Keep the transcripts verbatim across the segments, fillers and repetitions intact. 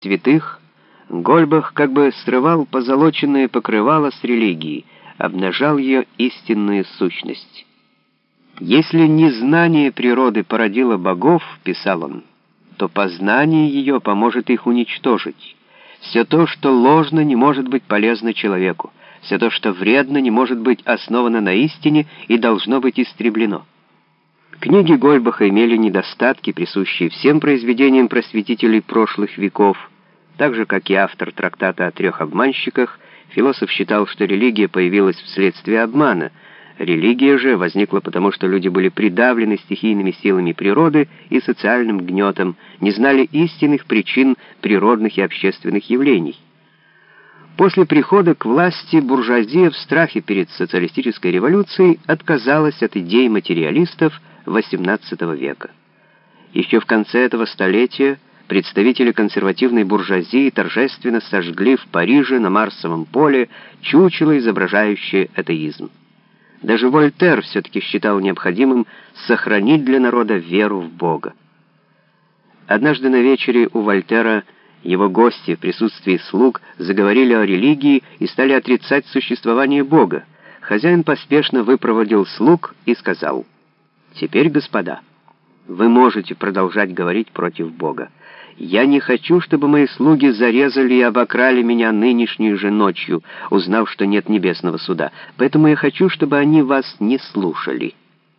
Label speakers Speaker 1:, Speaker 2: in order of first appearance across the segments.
Speaker 1: святых, Гольбах как бы срывал позолоченное покрывало с религии, обнажал ее истинную сущность. «Если незнание природы породило богов, — писал он, — то познание ее поможет их уничтожить. Все то, что ложно, не может быть полезно человеку. Все то, что вредно, не может быть основано на истине и должно быть истреблено». Книги Гольбаха имели недостатки, присущие всем произведениям просветителей прошлых веков. Так же, как и автор трактата о трех обманщиках, философ считал, что религия появилась вследствие обмана. Религия же возникла потому, что люди были придавлены стихийными силами природы и социальным гнетом, не знали истинных причин природных и общественных явлений. После прихода к власти буржуазия в страхе перед социалистической революцией отказалась от идей материалистов восемнадцатого века. Еще в конце этого столетия представители консервативной буржуазии торжественно сожгли в Париже на Марсовом поле чучело, изображающее атеизм. Даже Вольтер все-таки считал необходимым сохранить для народа веру в Бога. Однажды на вечере у Вольтера его гости в присутствии слуг заговорили о религии и стали отрицать существование Бога. Хозяин поспешно выпроводил слуг и сказал: «Теперь, господа, вы можете продолжать говорить против Бога. Я не хочу, чтобы мои слуги зарезали и обокрали меня нынешней же ночью, узнав, что нет небесного суда. Поэтому я хочу, чтобы они вас не слушали».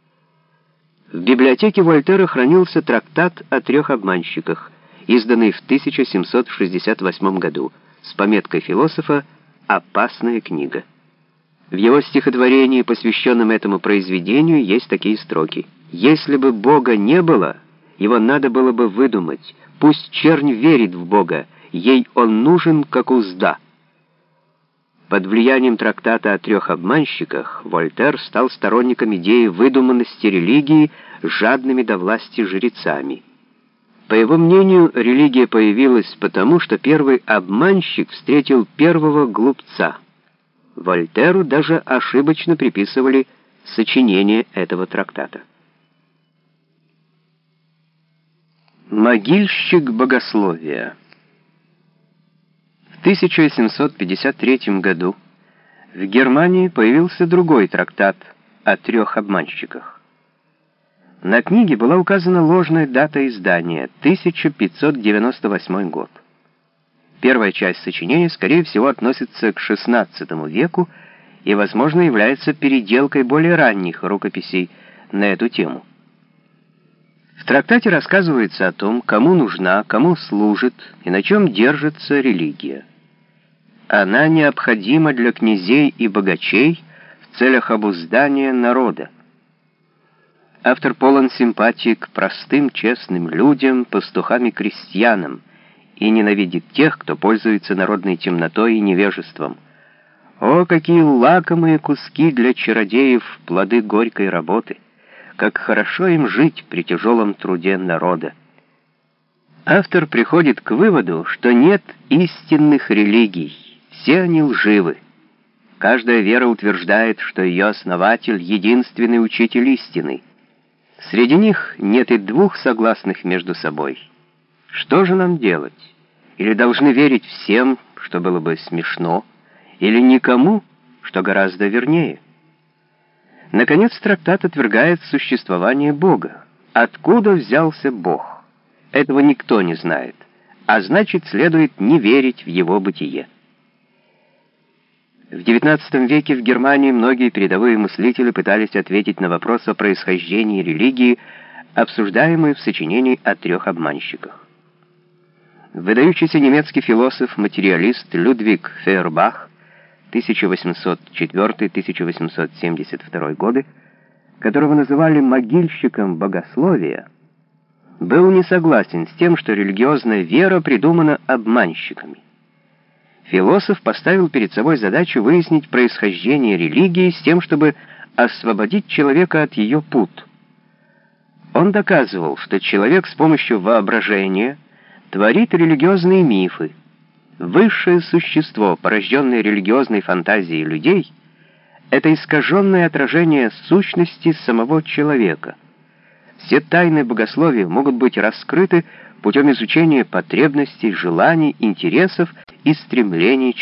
Speaker 1: В библиотеке Вольтера хранился трактат о трех обманщиках, изданный в тысяча семьсот шестьдесят восьмом году, с пометкой философа «Опасная книга». В его стихотворении, посвященном этому произведению, есть такие строки: «Если бы Бога не было, его надо было бы выдумать. Пусть чернь верит в Бога, ей он нужен, как узда». Под влиянием трактата о трех обманщиках Вольтер стал сторонником идеи выдуманности религии жадными до власти жрецами. По его мнению, религия появилась потому, что первый обманщик встретил первого глупца. Вольтеру даже ошибочно приписывали сочинение этого трактата. Могильщик богословия. В тысяча семьсот пятьдесят третьем году в Германии появился другой трактат о трех обманщиках. На книге была указана ложная дата издания — тысяча пятьсот девяносто восьмой год. Первая часть сочинения, скорее всего, относится к шестнадцатому веку и, возможно, является переделкой более ранних рукописей на эту тему. В трактате рассказывается о том, кому нужна, кому служит и на чем держится религия. Она необходима для князей и богачей в целях обуздания народа. Автор полон симпатии к простым, честным людям, пастухам и крестьянам, и ненавидит тех, кто пользуется народной темнотой и невежеством. О, какие лакомые куски для чародеев плоды горькой работы! Как хорошо им жить при тяжелом труде народа! Автор приходит к выводу, что нет истинных религий, все они лживы. Каждая вера утверждает, что ее основатель — единственный учитель истины. Среди них нет и двух согласных между собой. Что же нам делать? Или должны верить всем, что было бы смешно, или никому, что гораздо вернее? Наконец, трактат отвергает существование Бога. Откуда взялся Бог? Этого никто не знает, а значит, следует не верить в его бытие. В девятнадцатом веке в Германии многие передовые мыслители пытались ответить на вопрос о происхождении религии, обсуждаемый в сочинении о трех обманщиках. Выдающийся немецкий философ-материалист Людвиг Фейербах тысяча восемьсот четвёртый — тысяча восемьсот семьдесят второй годы, которого называли могильщиком богословия, был не согласен с тем, что религиозная вера придумана обманщиками. Философ поставил перед собой задачу выяснить происхождение религии с тем, чтобы освободить человека от ее пут. Он доказывал, что человек с помощью воображения творит религиозные мифы. Высшее существо, порожденное религиозной фантазией людей, это искаженное отражение сущности самого человека. Все тайны богословия могут быть раскрыты путем изучения потребностей, желаний, интересов и стремлений